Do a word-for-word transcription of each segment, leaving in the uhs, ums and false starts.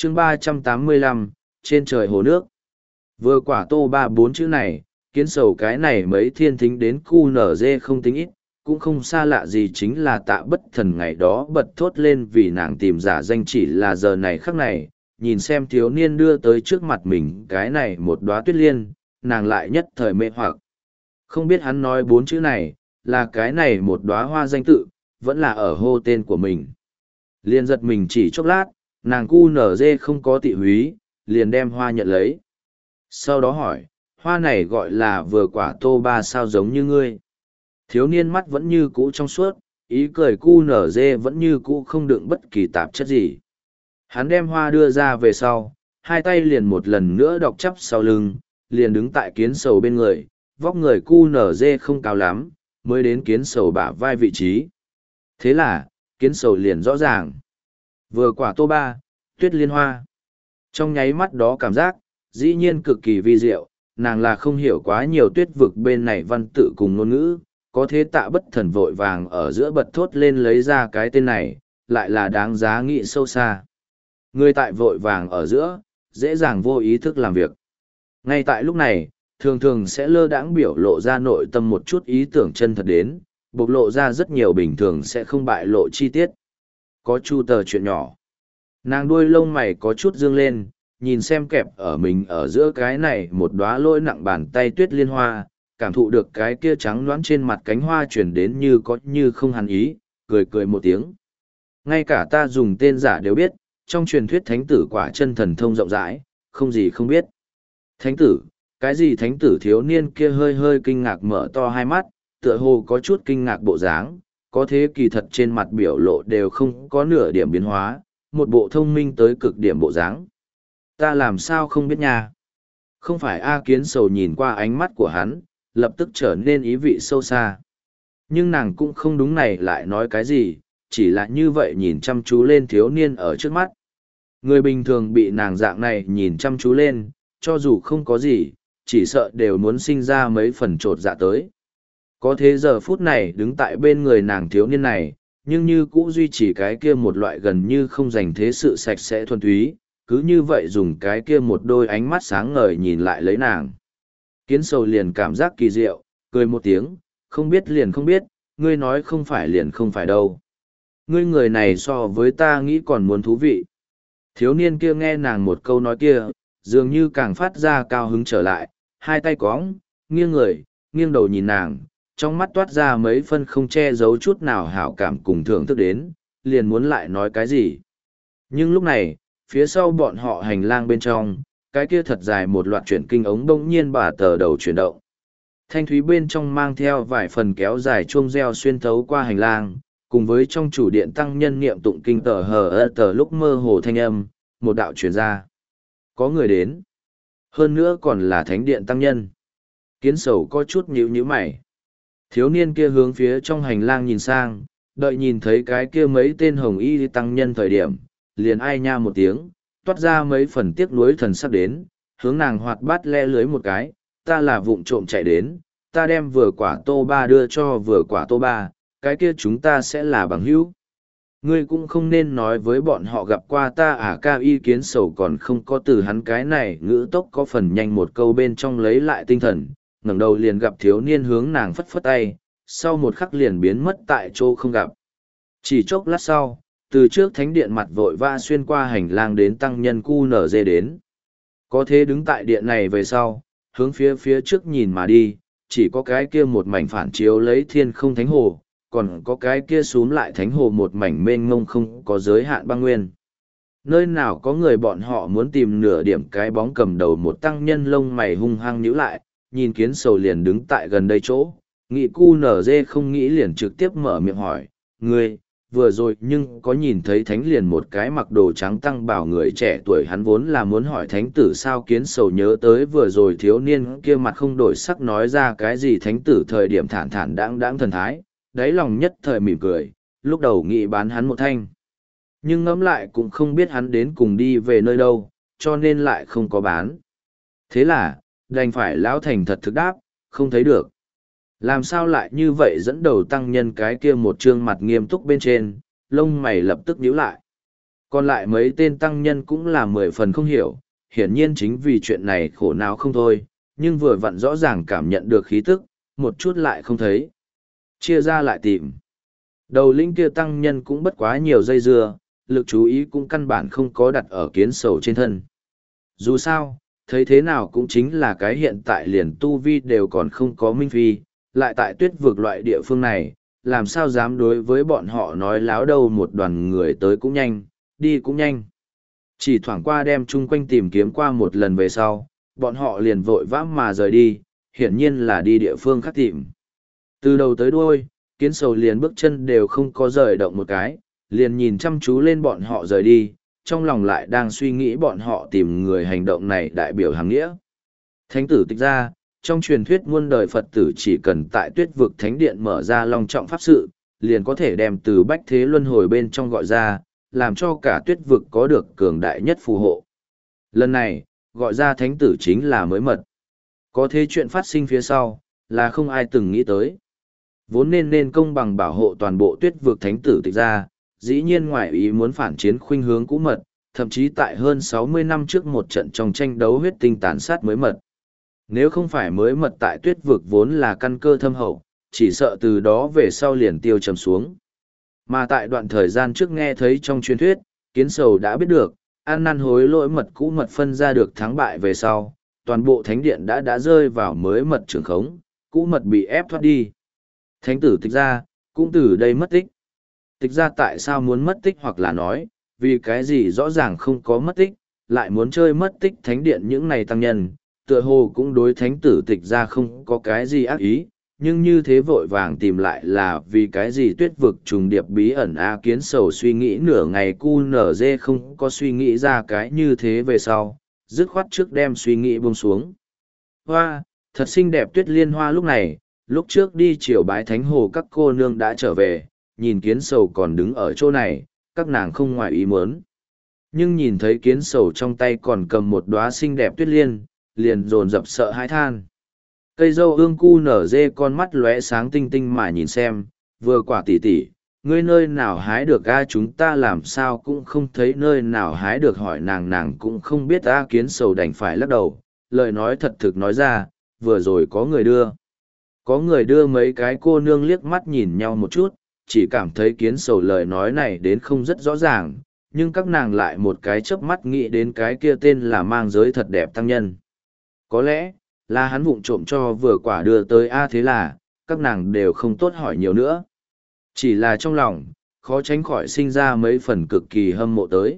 chương ba trăm tám mươi lăm, trên trời hồ nước. Vừa quả tô ba bốn chữ này, kiến sầu cái này mấy thiên thính đến cu nở dê không tính ít, cũng không xa lạ gì chính là tạ bất thần ngày đó bật thốt lên vì nàng tìm giả danh chỉ là giờ này khắc này, nhìn xem thiếu niên đưa tới trước mặt mình cái này một đóa tuyết liên, nàng lại nhất thời mê hoặc. Không biết hắn nói bốn chữ này, là cái này một đóa hoa danh tự, vẫn là ở hô tên của mình. Liên giật mình chỉ chốc lát, nàng cu nở dê không có tị húy, liền đem hoa nhận lấy. Sau đó hỏi, hoa này gọi là vừa quả tô ba sao giống như ngươi. Thiếu niên mắt vẫn như cũ trong suốt, ý cười cu nở dê vẫn như cũ không đựng bất kỳ tạp chất gì. Hắn đem hoa đưa ra về sau, hai tay liền một lần nữa đọc chắp sau lưng, liền đứng tại kiến sầu bên người, vóc người cu nở dê không cao lắm, mới đến kiến sầu bả vai vị trí. Thế là, kiến sầu liền rõ ràng. Vừa quả tô ba, tuyết liên hoa. Trong nháy mắt đó cảm giác, dĩ nhiên cực kỳ vi diệu, nàng là không hiểu quá nhiều tuyết vực bên này văn tự cùng ngôn ngữ, có thế tạ bất thần vội vàng ở giữa bật thốt lên lấy ra cái tên này, lại là đáng giá nghĩ sâu xa. Người tại vội vàng ở giữa, dễ dàng vô ý thức làm việc. Ngay tại lúc này, thường thường sẽ lơ đãng biểu lộ ra nội tâm một chút ý tưởng chân thật đến, bộc lộ ra rất nhiều bình thường sẽ không bại lộ chi tiết. Có chu tờ chuyện nhỏ. Nàng đuôi lông mày có chút dương lên, nhìn xem kẹp ở mình ở giữa cái này một đóa lỗi nặng bàn tay tuyết liên hoa, cảm thụ được cái kia trắng loãng trên mặt cánh hoa chuyển đến như có như không hẳn ý, cười cười một tiếng. Ngay cả ta dùng tên giả đều biết, trong truyền thuyết thánh tử quả chân thần thông rộng rãi, không gì không biết. Thánh tử, cái gì thánh tử thiếu niên kia hơi hơi kinh ngạc mở to hai mắt, tựa hồ có chút kinh ngạc bộ dáng, có thế kỳ thật trên mặt biểu lộ đều không có nửa điểm biến hóa, một bộ thông minh tới cực điểm bộ dáng. Ta làm sao không biết nha? Không phải A Kiến Sầu nhìn qua ánh mắt của hắn, lập tức trở nên ý vị sâu xa. Nhưng nàng cũng không đúng này lại nói cái gì, chỉ là như vậy nhìn chăm chú lên thiếu niên ở trước mắt. Người bình thường bị nàng dạng này nhìn chăm chú lên, cho dù không có gì, chỉ sợ đều muốn sinh ra mấy phần trột dạ tới. Có thế giờ phút này đứng tại bên người nàng thiếu niên này, nhưng như cũ duy trì cái kia một loại gần như không dành thế sự sạch sẽ thuần túy, cứ như vậy dùng cái kia một đôi ánh mắt sáng ngời nhìn lại lấy nàng. Kiến Sầu liền cảm giác kỳ diệu, cười một tiếng, không biết liền không biết, ngươi nói không phải liền không phải đâu. Ngươi người này so với ta nghĩ còn muốn thú vị. Thiếu niên kia nghe nàng một câu nói kia, dường như càng phát ra cao hứng trở lại, hai tay cóng, nghiêng người, nghiêng đầu nhìn nàng, trong mắt toát ra mấy phân không che giấu chút nào hảo cảm cùng thưởng thức đến, liền muốn lại nói cái gì. Nhưng lúc này, phía sau bọn họ hành lang bên trong, cái kia thật dài một loạt chuyển kinh ống bỗng nhiên bà tờ đầu chuyển động. Thanh thúy bên trong mang theo vài phần kéo dài chuông reo xuyên thấu qua hành lang, cùng với trong chủ điện tăng nhân niệm tụng kinh tờ hờ ơ tờ lúc mơ hồ thanh âm, một đạo truyền ra. Có người đến. Hơn nữa còn là thánh điện tăng nhân. Kiến Sầu có chút nhíu nhíu mày. Thiếu niên kia hướng phía trong hành lang nhìn sang, đợi nhìn thấy cái kia mấy tên hồng y tăng nhân thời điểm, liền ai nha một tiếng, toát ra mấy phần tiếc nuối thần sắc đến, hướng nàng hoạt bát le lưới một cái, ta là vụng trộm chạy đến, ta đem vừa quả tô ba đưa cho vừa quả tô ba, cái kia chúng ta sẽ là bằng hữu. Ngươi cũng không nên nói với bọn họ gặp qua ta à. Ca y Kiến Sầu còn không có từ hắn cái này ngữ tốc có phần nhanh một câu bên trong lấy lại tinh thần, ngẩng đầu liền gặp thiếu niên hướng nàng phất phất tay, sau một khắc liền biến mất tại chỗ không gặp. Chỉ chốc lát sau, từ trước thánh điện mặt vội vã xuyên qua hành lang đến tăng nhân cu nở dê đến. Có thế đứng tại điện này về sau, hướng phía phía trước nhìn mà đi, chỉ có cái kia một mảnh phản chiếu lấy thiên không thánh hồ, còn có cái kia xúm lại thánh hồ một mảnh mênh mông không có giới hạn băng nguyên. Nơi nào có người bọn họ muốn tìm nửa điểm cái bóng cầm đầu một tăng nhân lông mày hung hăng nhíu lại, nhìn Kiến Sầu liền đứng tại gần đây chỗ, nghị cu nở dê không nghĩ liền trực tiếp mở miệng hỏi, ngươi, vừa rồi nhưng có nhìn thấy thánh liền một cái mặc đồ trắng tăng bảo người trẻ tuổi, hắn vốn là muốn hỏi thánh tử sao. Kiến Sầu nhớ tới vừa rồi thiếu niên kia mặt không đổi sắc nói ra cái gì thánh tử thời điểm thản thản đãng đãng thần thái, đáy lòng nhất thời mỉm cười, lúc đầu nghĩ bán hắn một thanh. Nhưng ngẫm lại cũng không biết hắn đến cùng đi về nơi đâu, cho nên lại không có bán. Thế là, đành phải lão thành thật thực đáp, không thấy được. Làm sao lại như vậy dẫn đầu tăng nhân cái kia một trương mặt nghiêm túc bên trên, lông mày lập tức nhíu lại. Còn lại mấy tên tăng nhân cũng là mười phần không hiểu, hiển nhiên chính vì chuyện này khổ não không thôi, nhưng vừa vặn rõ ràng cảm nhận được khí tức, một chút lại không thấy. Chia ra lại tìm. Đầu linh kia tăng nhân cũng bất quá nhiều dây dưa, lực chú ý cũng căn bản không có đặt ở kiến sầu trên thân. Dù sao, thấy thế nào cũng chính là cái hiện tại liền tu vi đều còn không có minh phi, lại tại tuyết vực loại địa phương này, làm sao dám đối với bọn họ nói láo đâu, một đoàn người tới cũng nhanh, đi cũng nhanh. Chỉ thoảng qua đem chung quanh tìm kiếm qua một lần về sau, bọn họ liền vội vã mà rời đi, hiển nhiên là đi địa phương khác tìm. Từ đầu tới đuôi, kiến sầu liền bước chân đều không có rời động một cái, liền nhìn chăm chú lên bọn họ rời đi, trong lòng lại đang suy nghĩ bọn họ tìm người hành động này đại biểu hàng nghĩa. Thánh tử Tịch Gia, trong truyền thuyết muôn đời Phật tử chỉ cần tại tuyết vực thánh điện mở ra long trọng pháp sự, liền có thể đem từ bách thế luân hồi bên trong gọi ra, làm cho cả tuyết vực có được cường đại nhất phù hộ. Lần này, gọi ra thánh tử chính là mới mật. Có thế chuyện phát sinh phía sau, là không ai từng nghĩ tới. Vốn nên nên công bằng bảo hộ toàn bộ tuyết vực thánh tử Tịch Gia, dĩ nhiên ngoại ý muốn phản chiến khuynh hướng cũ mật, thậm chí tại hơn sáu mươi năm trước một trận trong tranh đấu huyết tinh tàn sát mới mật. Nếu không phải mới mật tại tuyết vực vốn là căn cơ thâm hậu, chỉ sợ từ đó về sau liền tiêu trầm xuống. Mà tại đoạn thời gian trước nghe thấy trong truyền thuyết, kiến sầu đã biết được, ăn năn hối lỗi mật cũ mật phân ra được thắng bại về sau, toàn bộ thánh điện đã đã rơi vào mới mật trường khống, cũ mật bị ép thoát đi. Thánh tử Tịch Gia, cũng từ đây mất tích. Tịch Gia tại sao muốn mất tích, hoặc là nói, vì cái gì rõ ràng không có mất tích, lại muốn chơi mất tích thánh điện những này tăng nhân, tựa hồ cũng đối thánh tử Tịch Gia không có cái gì ác ý, nhưng như thế vội vàng tìm lại là vì cái gì tuyết vực trùng điệp bí ẩn. A Kiến sầu suy nghĩ nửa ngày cu nở dê không có suy nghĩ ra cái như thế về sau, dứt khoát trước đem suy nghĩ buông xuống. Hoa, thật xinh đẹp tuyết liên hoa lúc này, lúc trước đi triều bái thánh hồ các cô nương đã trở về, nhìn Kiến sầu còn đứng ở chỗ này, các nàng không ngoài ý muốn. Nhưng nhìn thấy Kiến sầu trong tay còn cầm một đóa xinh đẹp tuyết liên, liền dồn dập sợ hãi than. Cây dâu ương cu nở dê con mắt lóe sáng tinh tinh mà nhìn xem, vừa quả tỉ tỉ, ngươi nơi nào hái được a, chúng ta làm sao cũng không thấy nơi nào hái được, hỏi nàng nàng cũng không biết. A Kiến sầu đành phải lắc đầu, lời nói thật thực nói ra, vừa rồi có người đưa. Có người đưa. Mấy cái cô nương liếc mắt nhìn nhau một chút, chỉ cảm thấy Kiến sầu lời nói này đến không rất rõ ràng, nhưng các nàng lại một cái chớp mắt nghĩ đến cái kia tên là mang giới thật đẹp tăng nhân. Có lẽ là hắn vụng trộm cho vừa quả đưa tới a, thế là các nàng đều không tốt hỏi nhiều nữa, chỉ là trong lòng khó tránh khỏi sinh ra mấy phần cực kỳ hâm mộ tới.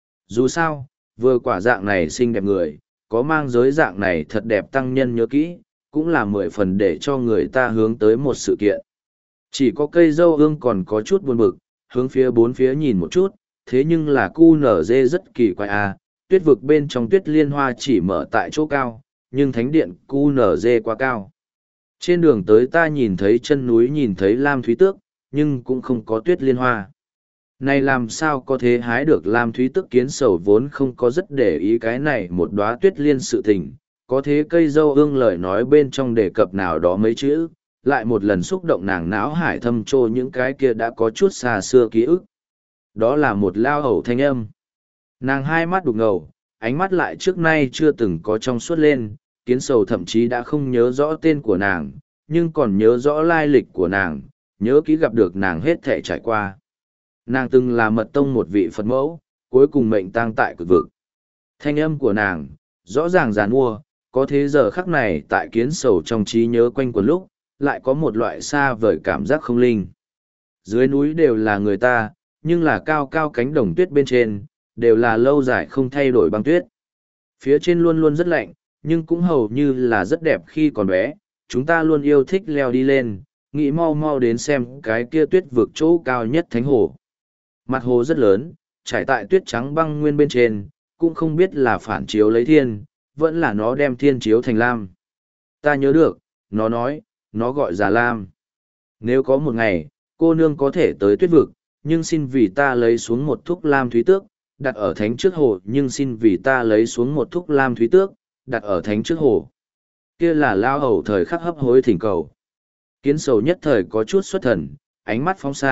Dù sao, vừa quả dạng này xinh đẹp người, có mang giới dạng này thật đẹp tăng nhân nhớ kỹ, cũng là mười phần để cho người ta hướng tới một sự kiện. Chỉ có cây dâu ương còn có chút buồn bực, hướng phía bốn phía nhìn một chút, thế nhưng là cu nở dê rất kỳ quái a, tuyết vực bên trong tuyết liên hoa chỉ mở tại chỗ cao, nhưng thánh điện cu nở dê quá cao. Trên đường tới ta nhìn thấy chân núi, nhìn thấy lam thúy tước, nhưng cũng không có tuyết liên hoa. Này làm sao có thể hái được lam thúy tước? Kiến sầu vốn không có rất để ý cái này một đóa tuyết liên sự tình, có thế cây dâu ương lời nói bên trong đề cập nào đó mấy chữ, lại một lần xúc động nàng não hải thâm trô những cái kia đã có chút xa xưa ký ức. Đó là một lao hầu thanh âm. Nàng hai mắt đục ngầu, ánh mắt lại trước nay chưa từng có trong suốt lên. Kiến sầu thậm chí đã không nhớ rõ tên của nàng, nhưng còn nhớ rõ lai lịch của nàng, nhớ kỹ gặp được nàng hết thể trải qua. Nàng từng là mật tông một vị Phật mẫu, cuối cùng mệnh tang tại cực vực. Thanh âm của nàng, rõ ràng giàn mua, có thế giờ khắc này tại kiến sầu trong trí nhớ quanh quần lúc, lại có một loại xa vời cảm giác không linh. Dưới núi đều là người ta, nhưng là cao cao cánh đồng tuyết bên trên, đều là lâu dài không thay đổi băng tuyết. Phía trên luôn luôn rất lạnh, nhưng cũng hầu như là rất đẹp khi còn bé, chúng ta luôn yêu thích leo đi lên, nghĩ mau mau đến xem cái kia tuyết vực chỗ cao nhất thánh hồ. Mặt hồ rất lớn, trải tại tuyết trắng băng nguyên bên trên, cũng không biết là phản chiếu lấy thiên, vẫn là nó đem thiên chiếu thành lam. Ta nhớ được, nó nói, nó gọi Già Lam. Nếu có một ngày, cô nương có thể tới tuyết vực, nhưng xin vì ta lấy xuống một thúc lam thúy tước, đặt ở thánh trước hồ, nhưng xin vì ta lấy xuống một thúc lam thúy tước, đặt ở thánh trước hồ. Kia là lao hầu thời khắc hấp hối thỉnh cầu. Kiến sầu nhất thời có chút xuất thần, ánh mắt phóng xa,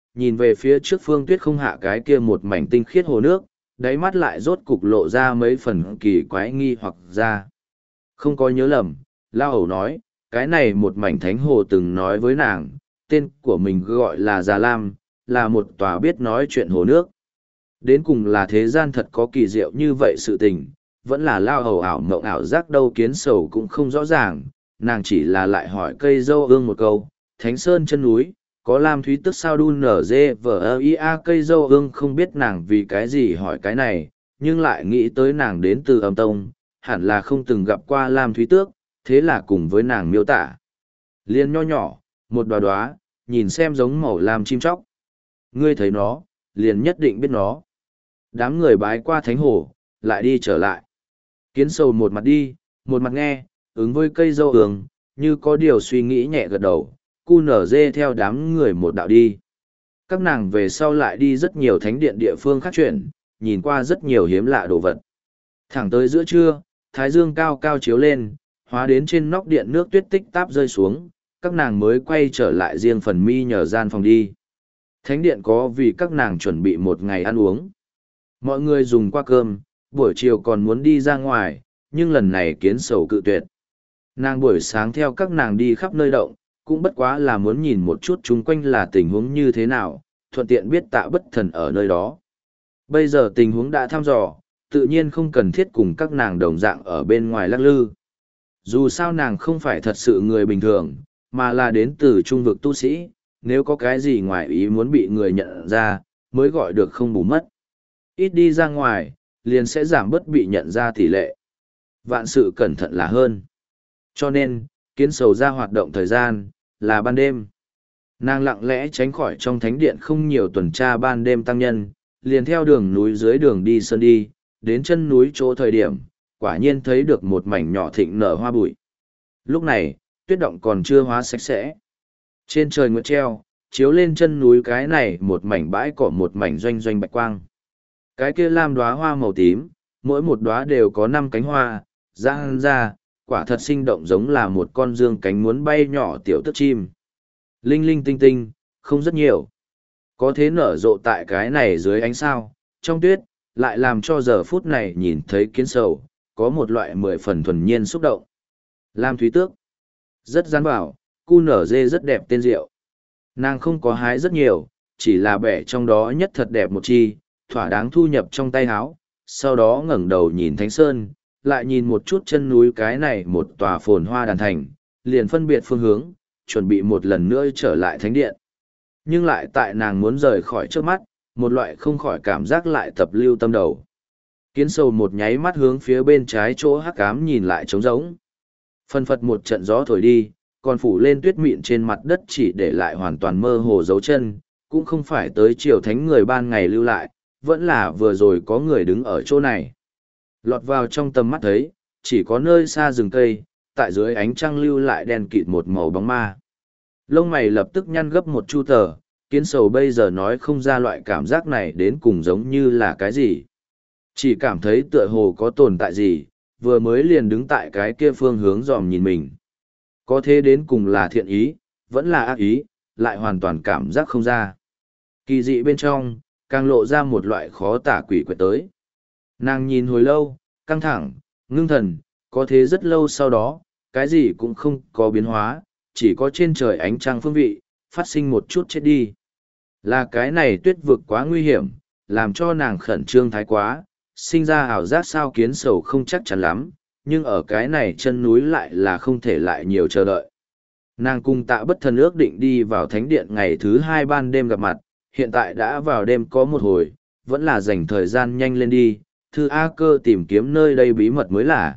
nhìn về phía trước Phương Tuyết không hạ cái kia một mảnh tinh khiết hồ nước, đáy mắt lại rốt cục lộ ra mấy phần kỳ quái nghi hoặc ra. Không có nhớ lầm, Lao Hầu nói, cái này một mảnh thánh hồ từng nói với nàng, tên của mình gọi là Già Lam, là một tòa biết nói chuyện hồ nước. Đến cùng là thế gian thật có kỳ diệu như vậy sự tình, vẫn là Lao Hầu ảo mộng ảo giác đâu Kiến Sầu cũng không rõ ràng, nàng chỉ là lại hỏi cây dâu ương một câu, Thánh Sơn chân núi, có Lam Thúy tức sao đun nở dê vờ ia cây dâu ương không biết nàng vì cái gì hỏi cái này, nhưng lại nghĩ tới nàng đến từ âm tông, hẳn là không từng gặp qua Lam Thúy Tước, thế là cùng với nàng miêu tả. Liên nho nhỏ, một đoá đoá, nhìn xem giống màu lam chim chóc. Ngươi thấy nó, liền nhất định biết nó. Đám người bái qua thánh hồ, lại đi trở lại. Kiến Sầu một mặt đi, một mặt nghe, ứng với cây dâu ương, như có điều suy nghĩ nhẹ gật đầu, cu nở dê theo đám người một đạo đi. Các nàng về sau lại đi rất nhiều thánh điện địa phương khác chuyển, nhìn qua rất nhiều hiếm lạ đồ vật. Thẳng tới giữa trưa, thái dương cao cao chiếu lên, hóa đến trên nóc điện nước tuyết tích táp rơi xuống, các nàng mới quay trở lại riêng phần mi nhờ gian phòng đi. Thánh điện có vì các nàng chuẩn bị một ngày ăn uống. Mọi người dùng qua cơm, buổi chiều còn muốn đi ra ngoài, nhưng lần này Kiến Sầu cự tuyệt. Nàng buổi sáng theo các nàng đi khắp nơi động, cũng bất quá là muốn nhìn một chút chung quanh là tình huống như thế nào, thuận tiện biết Tạ Bất Thần ở nơi đó. Bây giờ tình huống đã thăm dò, tự nhiên không cần thiết cùng các nàng đồng dạng ở bên ngoài lắc lư. Dù sao nàng không phải thật sự người bình thường, mà là đến từ trung vực tu sĩ, nếu có cái gì ngoài ý muốn bị người nhận ra, mới gọi được không bù mất. Ít đi ra ngoài, liền sẽ giảm bớt bị nhận ra tỷ lệ. Vạn sự cẩn thận là hơn. Cho nên, Kiến Sầu ra hoạt động thời gian, là ban đêm. Nàng lặng lẽ tránh khỏi trong thánh điện không nhiều tuần tra ban đêm tăng nhân, liền theo đường núi dưới đường đi sơn đi, đến chân núi chỗ thời điểm, quả nhiên thấy được một mảnh nhỏ thịnh nở hoa bụi. Lúc này, tuyết động còn chưa hóa sạch sẽ. Trên trời nguyệt treo, chiếu lên chân núi cái này một mảnh bãi cỏ một mảnh doanh doanh bạch quang. Cái kia lam đóa hoa màu tím, mỗi một đóa đều có năm cánh hoa, giang ra, quả thật sinh động giống là một con dương cánh muốn bay nhỏ tiểu tức chim. Linh linh tinh tinh, không rất nhiều. Có thế nở rộ tại cái này dưới ánh sao, trong tuyết, lại làm cho giờ phút này nhìn thấy Kiến Sầu, có một loại mười phần thuần nhiên xúc động. Lam Thúy Tước, rất gian bảo, cu nở dê rất đẹp tên rượu. Nàng không có hái rất nhiều, chỉ là bẻ trong đó nhất thật đẹp một chi, thỏa đáng thu nhập trong tay háo, sau đó ngẩng đầu nhìn Thánh Sơn, lại nhìn một chút chân núi cái này một tòa phồn hoa đàn thành, liền phân biệt phương hướng, chuẩn bị một lần nữa trở lại thánh điện. Nhưng lại tại nàng muốn rời khỏi trước mắt, một loại không khỏi cảm giác lại tập lưu tâm đầu. Kiến Sầu một nháy mắt hướng phía bên trái chỗ hắc ám nhìn lại trống rỗng. Phân phật một trận gió thổi đi, còn phủ lên tuyết mịn trên mặt đất chỉ để lại hoàn toàn mơ hồ dấu chân, cũng không phải tới triều thánh người ban ngày lưu lại, vẫn là vừa rồi có người đứng ở chỗ này. Lọt vào trong tầm mắt thấy, chỉ có nơi xa rừng cây, tại dưới ánh trăng lưu lại đen kịt một màu bóng ma. Lông mày lập tức nhăn gấp một chu tờ, Kiến Sầu bây giờ nói không ra loại cảm giác này đến cùng giống như là cái gì. Chỉ cảm thấy tựa hồ có tồn tại gì, vừa mới liền đứng tại cái kia phương hướng dòm nhìn mình. Có thế đến cùng là thiện ý, vẫn là ác ý, lại hoàn toàn cảm giác không ra. Kỳ dị bên trong, càng lộ ra một loại khó tả quỷ quyệt tới. Nàng nhìn hồi lâu, căng thẳng, ngưng thần, có thế rất lâu sau đó, cái gì cũng không có biến hóa, chỉ có trên trời ánh trăng phương vị, phát sinh một chút chết đi. Là cái này tuyết vực quá nguy hiểm, làm cho nàng khẩn trương thái quá, sinh ra ảo giác sao Kiến Sầu không chắc chắn lắm, nhưng ở cái này chân núi lại là không thể lại nhiều chờ đợi. Nàng cùng Tạ Bất Thần ước định đi vào thánh điện ngày thứ hai ban đêm gặp mặt, hiện tại đã vào đêm có một hồi, vẫn là dành thời gian nhanh lên đi, thư A Cơ tìm kiếm nơi đây bí mật mới là.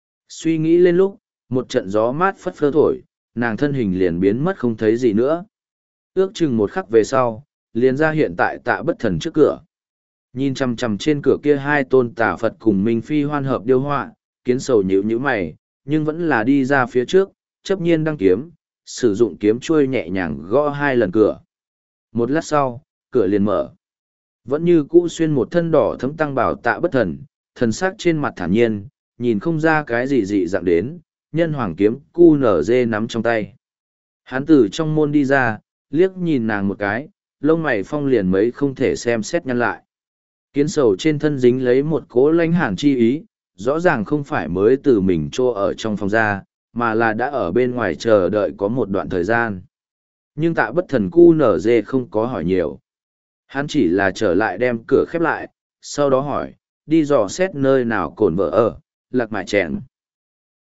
Suy nghĩ lên lúc, một trận gió mát phất phơ thổi, nàng thân hình liền biến mất không thấy gì nữa. Ước chừng một khắc về sau, liền ra hiện tại Tạ Bất Thần trước cửa. Nhìn chằm chằm trên cửa kia hai tôn tà Phật cùng Minh Phi hoan hợp điêu họa, Kiến Sầu nhíu nhíu mày, nhưng vẫn là đi ra phía trước, chấp nhiên đăng kiếm, sử dụng kiếm chuôi nhẹ nhàng gõ hai lần cửa. Một lát sau, cửa liền mở. Vẫn như cũ xuyên một thân đỏ thấm tăng bảo Tạ Bất Thần, thần sắc trên mặt thản nhiên, nhìn không ra cái gì dị dạng đến, nhân hoàng kiếm cu nở dê nắm trong tay. Hắn từ trong môn đi ra, liếc nhìn nàng một cái, lông mày phong liền mấy không thể xem xét nhăn lại. Kiến sầu trên thân dính lấy một cỗ lãnh hàn chi ý, rõ ràng không phải mới từ mình trô ở trong phòng ra, mà là đã ở bên ngoài chờ đợi có một đoạn thời gian. Nhưng tạ bất thần cu nở dê không có hỏi nhiều. Hắn chỉ là trở lại đem cửa khép lại, sau đó hỏi, đi dò xét nơi nào cổn vợ ở, lạc mại chèn.